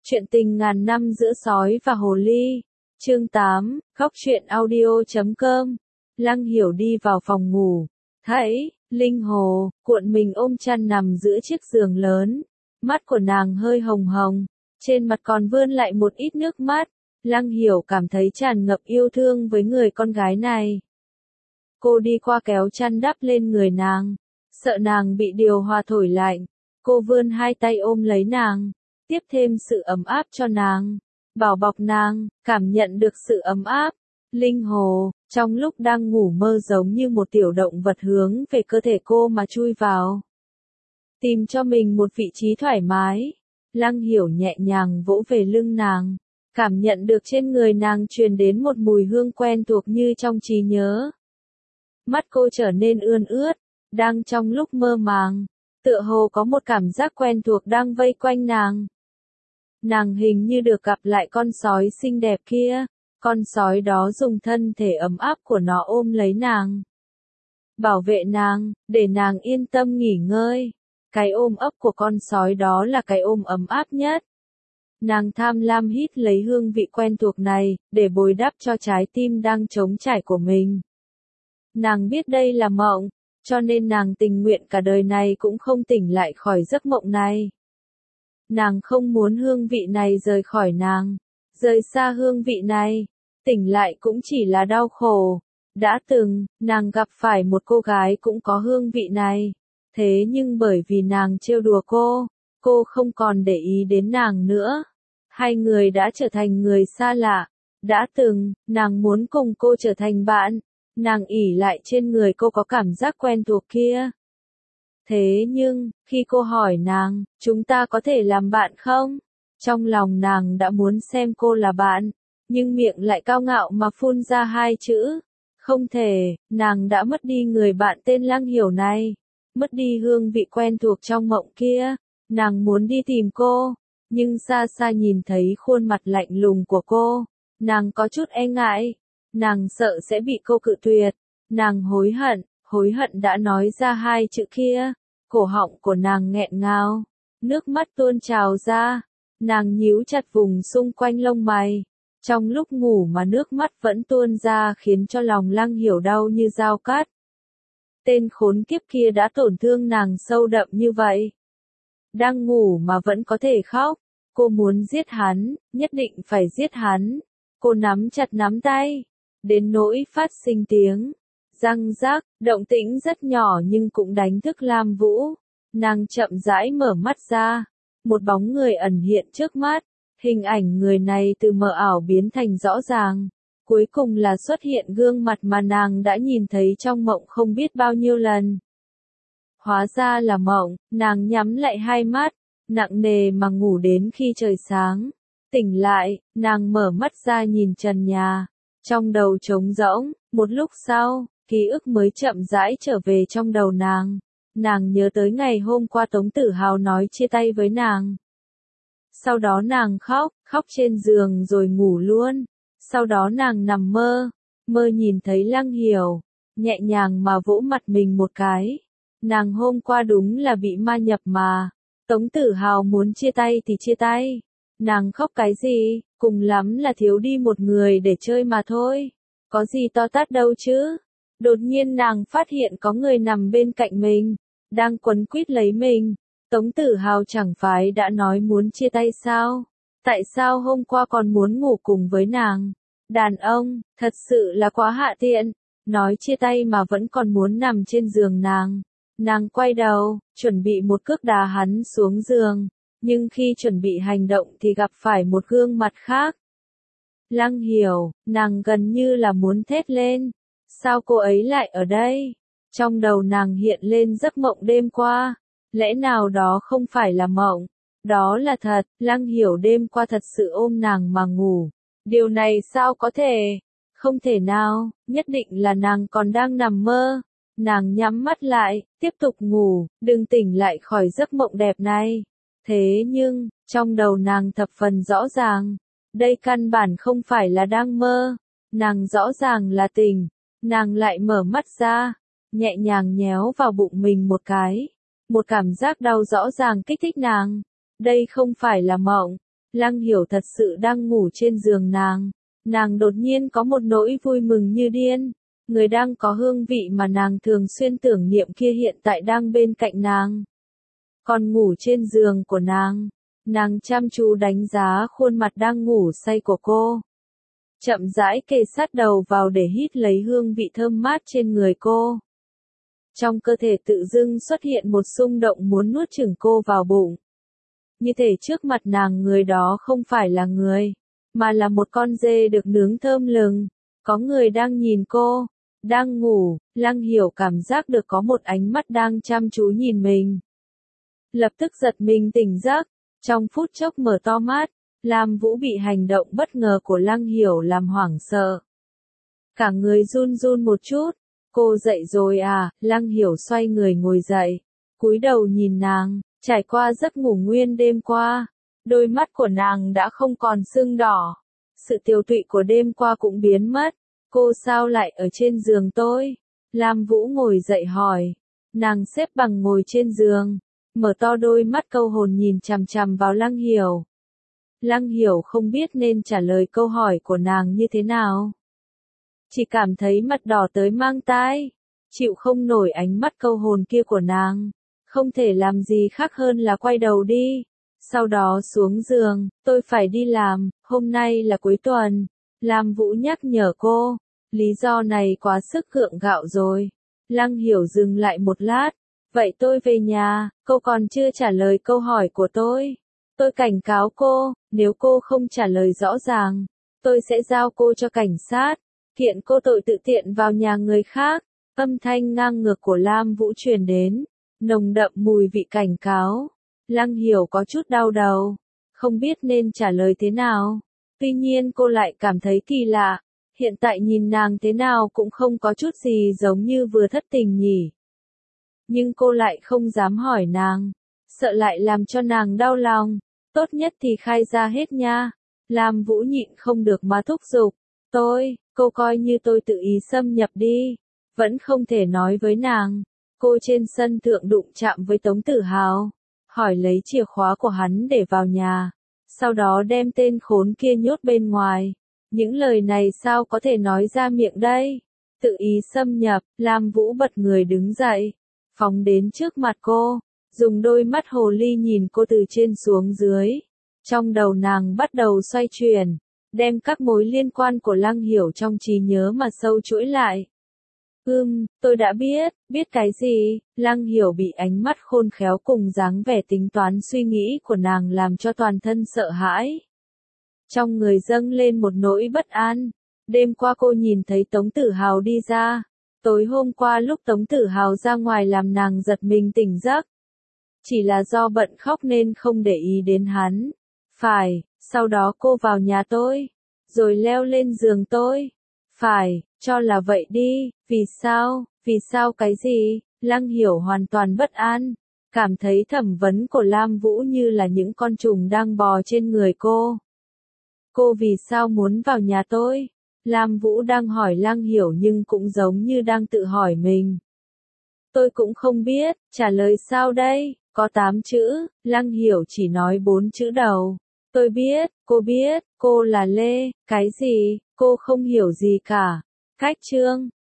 Chuyện tình ngàn năm giữa sói và hồ ly. Chương 8, khóc chuyện audio.com. Lăng Hiểu đi vào phòng ngủ. Thấy, Linh Hồ, cuộn mình ôm chăn nằm giữa chiếc giường lớn. Mắt của nàng hơi hồng hồng. Trên mặt còn vươn lại một ít nước mắt. Lăng Hiểu cảm thấy tràn ngập yêu thương với người con gái này. Cô đi qua kéo chăn đắp lên người nàng. Sợ nàng bị điều hòa thổi lạnh. Cô vươn hai tay ôm lấy nàng. Tiếp thêm sự ấm áp cho nàng, bảo bọc nàng, cảm nhận được sự ấm áp. Linh Hồ, trong lúc đang ngủ mơ giống như một tiểu động vật hướng về cơ thể cô mà chui vào. Tìm cho mình một vị trí thoải mái. Lăng Hiểu nhẹ nhàng vỗ về lưng nàng, cảm nhận được trên người nàng truyền đến một mùi hương quen thuộc như trong trí nhớ. Mắt cô trở nên ươn ướt, đang trong lúc mơ màng, tựa hồ có một cảm giác quen thuộc đang vây quanh nàng. Nàng hình như được gặp lại con sói xinh đẹp kia, con sói đó dùng thân thể ấm áp của nó ôm lấy nàng. Bảo vệ nàng, để nàng yên tâm nghỉ ngơi. Cái ôm ấp của con sói đó là cái ôm ấm áp nhất. Nàng tham lam hít lấy hương vị quen thuộc này, để bồi đắp cho trái tim đang trống trải của mình. Nàng biết đây là mộng, cho nên nàng tình nguyện cả đời này cũng không tỉnh lại khỏi giấc mộng này. Nàng không muốn hương vị này rời khỏi nàng, rời xa hương vị này, tỉnh lại cũng chỉ là đau khổ. Đã từng, nàng gặp phải một cô gái cũng có hương vị này, thế nhưng bởi vì nàng trêu đùa cô không còn để ý đến nàng nữa. Hai người đã trở thành người xa lạ. Đã từng, nàng muốn cùng cô trở thành bạn, nàng ỷ lại trên người cô có cảm giác quen thuộc kia. Thế nhưng, khi cô hỏi nàng, chúng ta có thể làm bạn không? Trong lòng nàng đã muốn xem cô là bạn, nhưng miệng lại cao ngạo mà phun ra hai chữ. Không thể, nàng đã mất đi người bạn tên Lăng Hiểu này, mất đi hương vị quen thuộc trong mộng kia. Nàng muốn đi tìm cô, nhưng xa xa nhìn thấy khuôn mặt lạnh lùng của cô, nàng có chút e ngại, nàng sợ sẽ bị cô cự tuyệt, nàng hối hận đã nói ra hai chữ kia. Cổ họng của nàng nghẹn ngào, nước mắt tuôn trào ra, nàng nhíu chặt vùng xung quanh lông mày. Trong lúc ngủ mà nước mắt vẫn tuôn ra khiến cho lòng Lăng Hiểu đau như dao cắt. Tên khốn kiếp kia đã tổn thương nàng sâu đậm như vậy. Đang ngủ mà vẫn có thể khóc, cô muốn giết hắn, nhất định phải giết hắn. Cô nắm chặt nắm tay, đến nỗi phát sinh tiếng răng rác, động tĩnh rất nhỏ nhưng cũng đánh thức Lam Vũ. Nàng chậm rãi mở mắt ra, một bóng người ẩn hiện trước mắt, hình ảnh người này từ mờ ảo biến thành rõ ràng, cuối cùng là xuất hiện gương mặt mà nàng đã nhìn thấy trong mộng không biết bao nhiêu lần. Hóa ra là mộng, nàng nhắm lại hai mắt, nặng nề mà ngủ đến khi trời sáng. Tỉnh lại, nàng mở mắt ra nhìn trần nhà, trong đầu trống rỗng. Một lúc sau, ký ức mới chậm rãi trở về trong đầu nàng. Nàng nhớ tới ngày hôm qua Tống Tử Hào nói chia tay với nàng. Sau đó nàng khóc trên giường rồi ngủ luôn. Sau đó nàng nằm mơ nhìn thấy Lăng Hiểu, nhẹ nhàng mà vỗ mặt mình một cái. Nàng hôm qua đúng là bị ma nhập mà. Tống Tử Hào muốn chia tay thì chia tay. Nàng khóc cái gì, cùng lắm là thiếu đi một người để chơi mà thôi. Có gì to tát đâu chứ. Đột nhiên nàng phát hiện có người nằm bên cạnh mình, đang quấn quýt lấy mình. Tống Tử Hào chẳng phải đã nói muốn chia tay sao? Tại sao hôm qua còn muốn ngủ cùng với nàng? Đàn ông, thật sự là quá hạ tiện. Nói chia tay mà vẫn còn muốn nằm trên giường nàng. Nàng quay đầu, chuẩn bị một cước đá hắn xuống giường. Nhưng khi chuẩn bị hành động thì gặp phải một gương mặt khác. Lăng Hiểu, nàng gần như là muốn thét lên. Sao cô ấy lại ở đây? Trong đầu nàng hiện lên giấc mộng đêm qua. Lẽ nào đó không phải là mộng? Đó là thật, Lăng Hiểu đêm qua thật sự ôm nàng mà ngủ. Điều này sao có thể? Không thể nào, nhất định là nàng còn đang nằm mơ. Nàng nhắm mắt lại, tiếp tục ngủ, đừng tỉnh lại khỏi giấc mộng đẹp này. Thế nhưng, trong đầu nàng thập phần rõ ràng. Đây căn bản không phải là đang mơ. Nàng rõ ràng là tỉnh. Nàng lại mở mắt ra, nhẹ nhàng nhéo vào bụng mình một cái. Một cảm giác đau rõ ràng kích thích nàng. Đây không phải là mộng. Lăng Hiểu thật sự đang ngủ trên giường nàng. Nàng đột nhiên có một nỗi vui mừng như điên. Người đang có hương vị mà nàng thường xuyên tưởng niệm kia hiện tại đang bên cạnh nàng. Còn ngủ trên giường của nàng. Nàng chăm chú đánh giá khuôn mặt đang ngủ say của cô. Chậm rãi kề sát đầu vào để hít lấy hương vị thơm mát trên người cô. Trong cơ thể tự dưng xuất hiện một xung động muốn nuốt chửng cô vào bụng. Như thể trước mặt nàng người đó không phải là người, mà là một con dê được nướng thơm lừng. Có người đang nhìn cô, đang ngủ. Lăng Hiểu cảm giác được có một ánh mắt đang chăm chú nhìn mình. Lập tức giật mình tỉnh giấc, trong phút chốc mở to mắt. Lam Vũ bị hành động bất ngờ của Lăng Hiểu làm hoảng sợ. Cả người run run một chút. Cô dậy rồi à? Lăng Hiểu xoay người ngồi dậy, cúi đầu nhìn nàng. Trải qua giấc ngủ nguyên đêm qua, đôi mắt của nàng đã không còn sưng đỏ. Sự tiều tụy của đêm qua cũng biến mất. Cô sao lại ở trên giường tôi? Lam Vũ ngồi dậy hỏi. Nàng xếp bằng ngồi trên giường, mở to đôi mắt câu hồn nhìn chằm chằm vào Lăng Hiểu. Lăng Hiểu không biết nên trả lời câu hỏi của nàng như thế nào. Chỉ cảm thấy mặt đỏ tới mang tai, chịu không nổi ánh mắt câu hồn kia của nàng. Không thể làm gì khác hơn là quay đầu đi. Sau đó xuống giường, tôi phải đi làm, hôm nay là cuối tuần. Lam Vũ nhắc nhở cô, lý do này quá sức gượng gạo rồi. Lăng Hiểu dừng lại một lát, vậy tôi về nhà, cô còn chưa trả lời câu hỏi của tôi. Tôi cảnh cáo cô, nếu cô không trả lời rõ ràng, tôi sẽ giao cô cho cảnh sát, kiện cô tội tự tiện vào nhà người khác. Âm thanh ngang ngược của Lam Vũ truyền đến, nồng đậm mùi vị cảnh cáo. Lăng Hiểu có chút đau đầu, không biết nên trả lời thế nào. Tuy nhiên cô lại cảm thấy kỳ lạ, hiện tại nhìn nàng thế nào cũng không có chút gì giống như vừa thất tình nhỉ. Nhưng cô lại không dám hỏi nàng, sợ lại làm cho nàng đau lòng. Tốt nhất thì khai ra hết nha. Lam Vũ nhịn không được mà thúc giục. Cô coi như tôi tự ý xâm nhập đi. Vẫn không thể nói với nàng. Cô trên sân thượng đụng chạm với Tống Tử Hào, hỏi lấy chìa khóa của hắn để vào nhà. Sau đó đem tên khốn kia nhốt bên ngoài. Những lời này sao có thể nói ra miệng đây? Tự ý xâm nhập. Lam Vũ bật người đứng dậy, phóng đến trước mặt cô, dùng đôi mắt hồ ly nhìn cô từ trên xuống dưới. Trong đầu nàng bắt đầu xoay chuyển, đem các mối liên quan của Lăng Hiểu trong trí nhớ mà sâu chuỗi lại. Tôi đã biết cái gì? Lăng Hiểu bị ánh mắt khôn khéo cùng dáng vẻ tính toán suy nghĩ của nàng làm cho toàn thân sợ hãi. Trong người dâng lên một nỗi bất an. Đêm qua cô nhìn thấy Tống Tử Hào đi ra. Tối hôm qua lúc Tống Tử Hào ra ngoài làm nàng giật mình tỉnh giấc. Chỉ là do bận khóc nên không để ý đến hắn. Phải, sau đó cô vào nhà tôi, rồi leo lên giường tôi. Phải, cho là vậy đi, vì sao cái gì? Lăng Hiểu hoàn toàn bất an, cảm thấy thẩm vấn của Lam Vũ như là những con trùng đang bò trên người cô. Cô vì sao muốn vào nhà tôi? Lam Vũ đang hỏi Lăng Hiểu nhưng cũng giống như đang tự hỏi mình. Tôi cũng không biết, trả lời sao đây? Có 8 chữ, Lăng Hiểu chỉ nói 4 chữ đầu. Tôi biết, cô là Lê, cái gì, cô không hiểu gì cả. Cách chương,